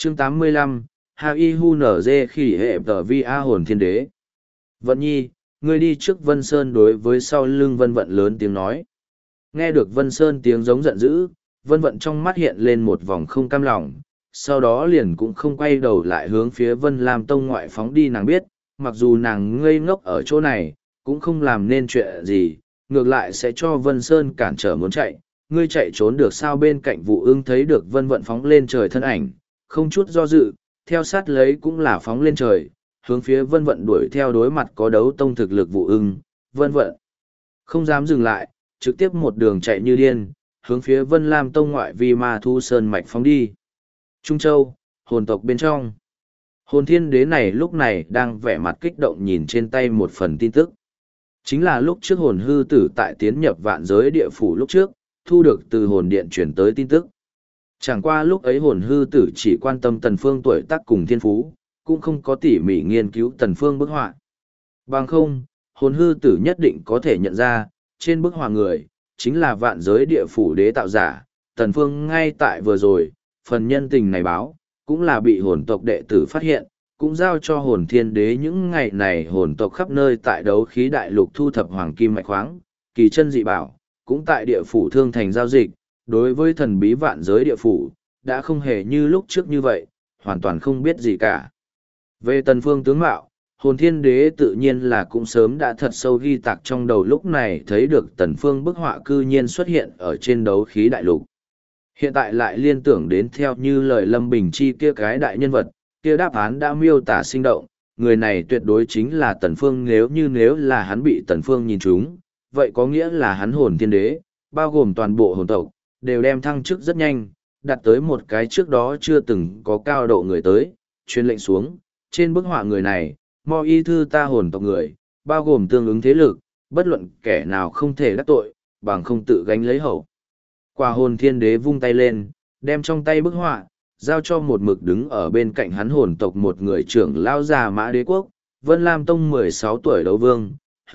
Chương 85, Hai Hu nở dê khỉ hệ tờ vi a hồn thiên đế. Vận nhi, ngươi đi trước Vân Sơn đối với sau lưng Vân Vận lớn tiếng nói. Nghe được Vân Sơn tiếng giống giận dữ, Vân Vận trong mắt hiện lên một vòng không cam lòng, sau đó liền cũng không quay đầu lại hướng phía Vân Lam Tông ngoại phóng đi. Nàng biết, mặc dù nàng ngây ngốc ở chỗ này, cũng không làm nên chuyện gì, ngược lại sẽ cho Vân Sơn cản trở muốn chạy. Ngươi chạy trốn được sao? Bên cạnh Vụ Ưng thấy được Vân Vận phóng lên trời thân ảnh, không chút do dự, theo sát lấy cũng là phóng lên trời, hướng phía Vân Vận đuổi theo. Đối mặt có đấu tông thực lực Vụ Ưng, Vân Vận không dám dừng lại, trực tiếp một đường chạy như điên, hướng phía Vân Lam Tông ngoại vi ma thu sơn mạch phóng đi. Trung Châu, hồn tộc bên trong. Hồn thiên đế này lúc này đang vẻ mặt kích động nhìn trên tay một phần tin tức. Chính là lúc trước hồn hư tử tại tiến nhập vạn giới địa phủ lúc trước, thu được từ hồn điện chuyển tới tin tức. Chẳng qua lúc ấy hồn hư tử chỉ quan tâm Tần Phương tuổi tác cùng thiên phú, cũng không có tỉ mỉ nghiên cứu Tần Phương bức họa. Bằng không, hồn hư tử nhất định có thể nhận ra, trên bức họa người, chính là vạn giới địa phủ đế tạo giả. Tần Phương ngay tại vừa rồi, phần nhân tình này báo, cũng là bị hồn tộc đệ tử phát hiện, cũng giao cho hồn thiên đế. Những ngày này hồn tộc khắp nơi tại đấu khí đại lục thu thập hoàng kim mạch khoáng, kỳ chân dị bảo, cũng tại địa phủ thương thành giao dịch. Đối với thần bí vạn giới địa phủ, đã không hề như lúc trước như vậy, hoàn toàn không biết gì cả. Về Tần Phương tướng mạo, hồn thiên đế tự nhiên là cũng sớm đã thật sâu ghi tạc trong đầu. Lúc này thấy được Tần Phương bức họa cư nhiên xuất hiện ở trên đấu khí đại lục. Hiện tại lại liên tưởng đến theo như lời Lâm Bình Chi kia cái đại nhân vật, kia đáp án đã miêu tả sinh động, người này tuyệt đối chính là Tần Phương. Nếu là hắn bị Tần Phương nhìn trúng, vậy có nghĩa là hắn hồn thiên đế, bao gồm toàn bộ hồn tộc, đều đem thăng chức rất nhanh, đạt tới một cái trước đó chưa từng có cao độ người tới, truyền lệnh xuống, trên bức họa người này, mo y thư ta hồn tộc người, bao gồm tương ứng thế lực, bất luận kẻ nào không thể đắc tội, bằng không tự gánh lấy hậu. Quả hồn thiên đế vung tay lên, đem trong tay bức họa, giao cho một mực đứng ở bên cạnh hắn hồn tộc một người trưởng lao già Mã Đế Quốc, Vân Lam Tông 16 tuổi đấu vương.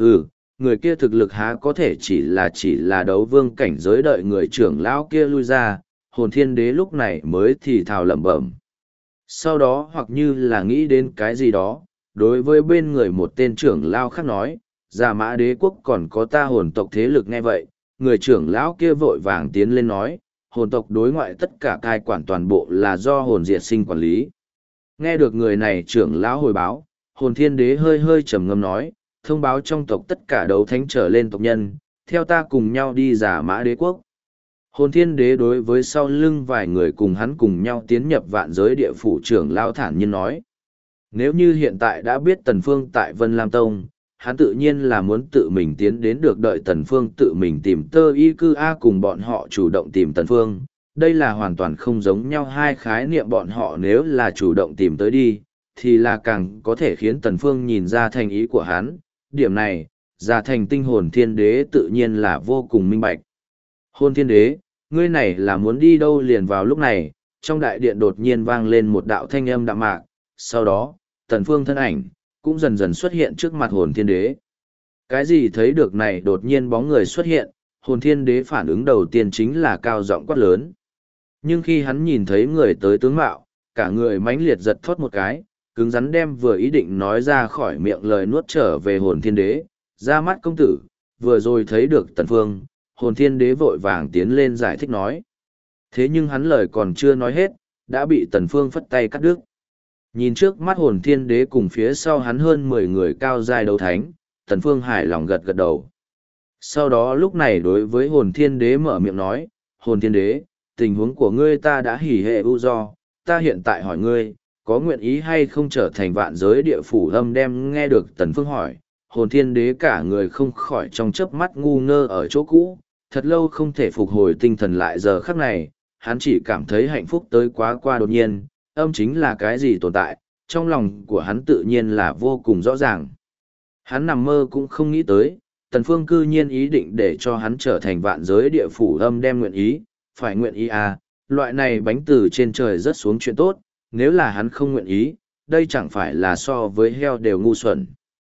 Người kia thực lực há có thể chỉ là đấu vương cảnh giới. Đợi người trưởng lão kia lui ra, hồn thiên đế lúc này mới thì thào lẩm bẩm. Sau đó hoặc như là nghĩ đến cái gì đó, đối với bên người một tên trưởng lão khác nói, già Mã Đế Quốc còn có ta hồn tộc thế lực. Nghe vậy, người trưởng lão kia vội vàng tiến lên nói, hồn tộc đối ngoại tất cả cai quản toàn bộ là do hồn diệt sinh quản lý. Nghe được người này trưởng lão hồi báo, hồn thiên đế hơi hơi trầm ngâm nói, thông báo trong tộc tất cả đấu thánh trở lên tộc nhân, theo ta cùng nhau đi Giả Mã Đế Quốc. Hồn thiên đế đối với sau lưng vài người cùng hắn cùng nhau tiến nhập vạn giới địa phủ trưởng lão thản nhiên nói. Nếu như hiện tại đã biết Tần Phương tại Vân Lam Tông, hắn tự nhiên là muốn tự mình tiến đến. Được đợi Tần Phương tự mình tìm Tơ Y Cư A cùng bọn họ chủ động tìm Tần Phương. Đây là hoàn toàn không giống nhau hai khái niệm. Bọn họ nếu là chủ động tìm tới đi, thì là càng có thể khiến Tần Phương nhìn ra thành ý của hắn. Điểm này, Già Thành Tinh hồn thiên đế tự nhiên là vô cùng minh bạch. Hồn thiên đế, ngươi này là muốn đi đâu? Liền vào lúc này, trong đại điện đột nhiên vang lên một đạo thanh âm đạm mạc. Sau đó, Tần Phương thân ảnh cũng dần dần xuất hiện trước mặt hồn thiên đế. Cái gì? Thấy được này đột nhiên bóng người xuất hiện, hồn thiên đế phản ứng đầu tiên chính là cao giọng quát lớn. Nhưng khi hắn nhìn thấy người tới tướng mạo, cả người mãnh liệt giật thoát một cái, cứng rắn đem vừa ý định nói ra khỏi miệng lời nuốt trở về. Hồn thiên đế, ra mắt công tử, vừa rồi thấy được Tần Phương. Hồn thiên đế vội vàng tiến lên giải thích nói. Thế nhưng hắn lời còn chưa nói hết, đã bị Tần Phương phất tay cắt đứt. Nhìn trước mắt hồn thiên đế cùng phía sau hắn hơn 10 người cao giai đấu thánh, Tần Phương hài lòng gật gật đầu. Sau đó lúc này đối với hồn thiên đế mở miệng nói, hồn thiên đế, tình huống của ngươi ta đã hỉ hệ ưu do, ta hiện tại hỏi ngươi, có nguyện ý hay không trở thành vạn giới địa phủ âm đem? Nghe được Tần Phương hỏi, hồn thiên đế cả người không khỏi trong chớp mắt ngu ngơ ở chỗ cũ, thật lâu không thể phục hồi tinh thần lại. Giờ khắc này, hắn chỉ cảm thấy hạnh phúc tới quá qua đột nhiên. Âm chính là cái gì tồn tại, trong lòng của hắn tự nhiên là vô cùng rõ ràng. Hắn nằm mơ cũng không nghĩ tới, Tần Phương cư nhiên ý định để cho hắn trở thành vạn giới địa phủ âm đem. Nguyện ý, phải nguyện ý à, loại này bánh từ trên trời rớt xuống chuyện tốt, nếu là hắn không nguyện ý, đây chẳng phải là so với heo đều ngu xuẩn.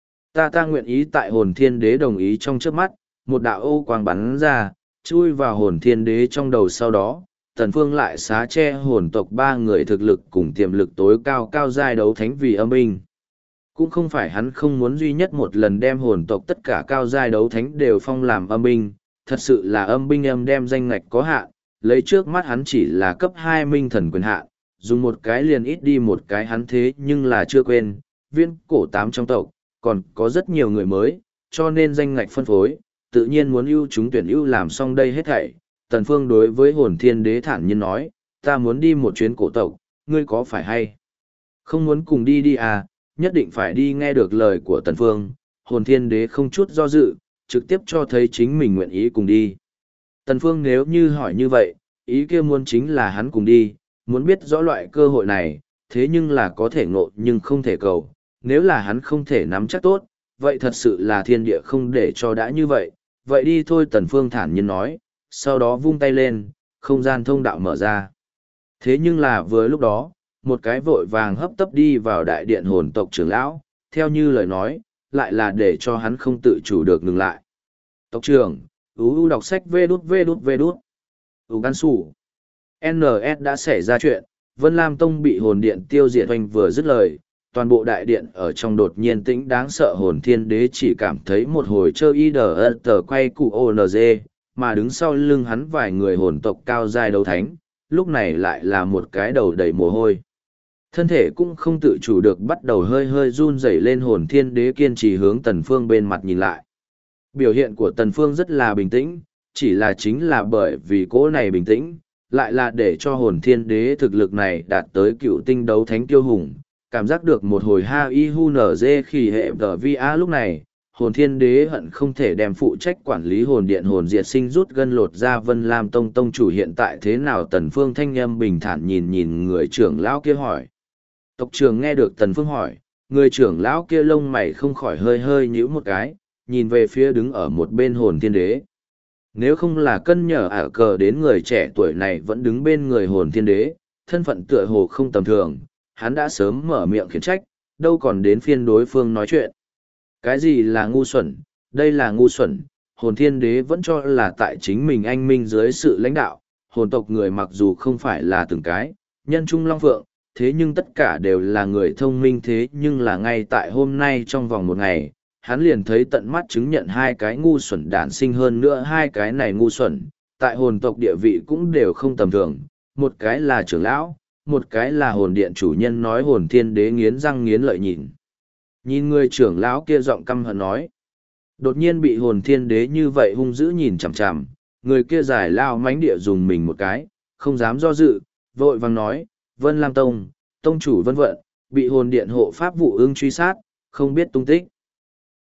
Ta nguyện ý. Tại hồn thiên đế đồng ý trong chớp mắt, một đạo ô quang bắn ra, chui vào hồn thiên đế trong đầu. Sau đó, Tần Phương lại xá che hồn tộc ba người thực lực cùng tiềm lực tối cao cao giai đấu thánh vì âm binh. Cũng không phải hắn không muốn duy nhất một lần đem hồn tộc tất cả cao giai đấu thánh đều phong làm âm binh, thật sự là âm binh âm đem danh ngạch có hạn, lấy trước mắt hắn chỉ là cấp 2 minh thần quyền hạn, dùng một cái liền ít đi một cái hắn thế nhưng là chưa quên, viên cổ 8 trong tộc, còn có rất nhiều người mới, cho nên danh ngạch phân phối, tự nhiên muốn ưu chúng tuyển ưu làm xong đây hết thảy. Tần Phương đối với hồn thiên đế thản nhiên nói, ta muốn đi một chuyến cổ tộc, ngươi có phải hay không muốn cùng đi đi à, nhất định phải đi. Nghe được lời của Tần Phương, hồn thiên đế không chút do dự, trực tiếp cho thấy chính mình nguyện ý cùng đi. Tần Phương nếu như hỏi như vậy, ý kia muốn chính là hắn cùng đi, muốn biết rõ loại cơ hội này, thế nhưng là có thể ngộ nhưng không thể cầu, nếu là hắn không thể nắm chắc tốt, vậy thật sự là thiên địa không để cho đã như vậy, vậy đi thôi. Tần Phương thản nhiên nói, sau đó vung tay lên, không gian thông đạo mở ra. Thế nhưng là vừa lúc đó, một cái vội vàng hấp tấp đi vào đại điện hồn tộc trưởng lão, theo như lời nói, lại là để cho hắn không tự chủ được ngừng lại. Tộc trưởng, đọc sách vê đút. Gan sủ. NS đã xảy ra chuyện, Vân Lam Tông bị hồn điện tiêu diệt. Oanh vừa dứt lời, toàn bộ đại điện ở trong đột nhiên tĩnh đáng sợ. Hồn thiên đế chỉ cảm thấy một hồi chơi y tờ quay cụ ONG, mà đứng sau lưng hắn vài người hồn tộc cao giai đấu thánh, lúc này lại là một cái đầu đầy mồ hôi. Thân thể cũng không tự chủ được bắt đầu hơi hơi run rẩy lên. Hồn thiên đế kiên trì hướng Tần Phương bên mặt nhìn lại. Biểu hiện của Tần Phương rất là bình tĩnh, chỉ là chính là bởi vì cỗ này bình tĩnh, lại là để cho hồn thiên đế thực lực này đạt tới cựu tinh đấu thánh tiêu hùng, cảm giác được một hồi ha y hu nở dê khi hệ tờ vi á. Lúc này, hồn thiên đế hận không thể đem phụ trách quản lý hồn điện hồn diệt sinh rút gân lột ra. Vân Lam Tông tông chủ hiện tại thế nào? Tần Phương thanh âm bình thản nhìn người trưởng lão kia hỏi. Tộc trưởng nghe được Tần Phương hỏi, người trưởng lão kia lông mày không khỏi hơi hơi nhíu một cái, nhìn về phía đứng ở một bên hồn thiên đế. Nếu không là cân nhở ả cờ đến người trẻ tuổi này vẫn đứng bên người hồn thiên đế, thân phận tựa hồ không tầm thường, hắn đã sớm mở miệng khiển trách, đâu còn đến phiên đối phương nói chuyện. Cái gì là ngu xuẩn? Đây là ngu xuẩn. Hồn thiên đế vẫn cho là tại chính mình anh minh dưới sự lãnh đạo, hồn tộc người mặc dù không phải là từng cái, nhân trung long phượng, thế nhưng tất cả đều là người thông minh. Thế nhưng là ngay tại hôm nay trong vòng một ngày, hắn liền thấy tận mắt chứng nhận hai cái ngu xuẩn đản sinh. Hơn nữa hai cái này ngu xuẩn, tại hồn tộc địa vị cũng đều không tầm thường, một cái là trưởng lão, một cái là hồn điện chủ nhân. Nói hồn thiên đế nghiến răng nghiến lợi nhìn người trưởng lão kia giọng căm hận nói. Đột nhiên bị hồn thiên đế như vậy hung dữ nhìn chằm chằm, người kia giải lao mánh địa dùng mình một cái, không dám do dự, vội vàng nói, Vân Lam Tông, tông chủ Vân Vận, bị hồn điện hộ pháp vụ ưng truy sát, không biết tung tích.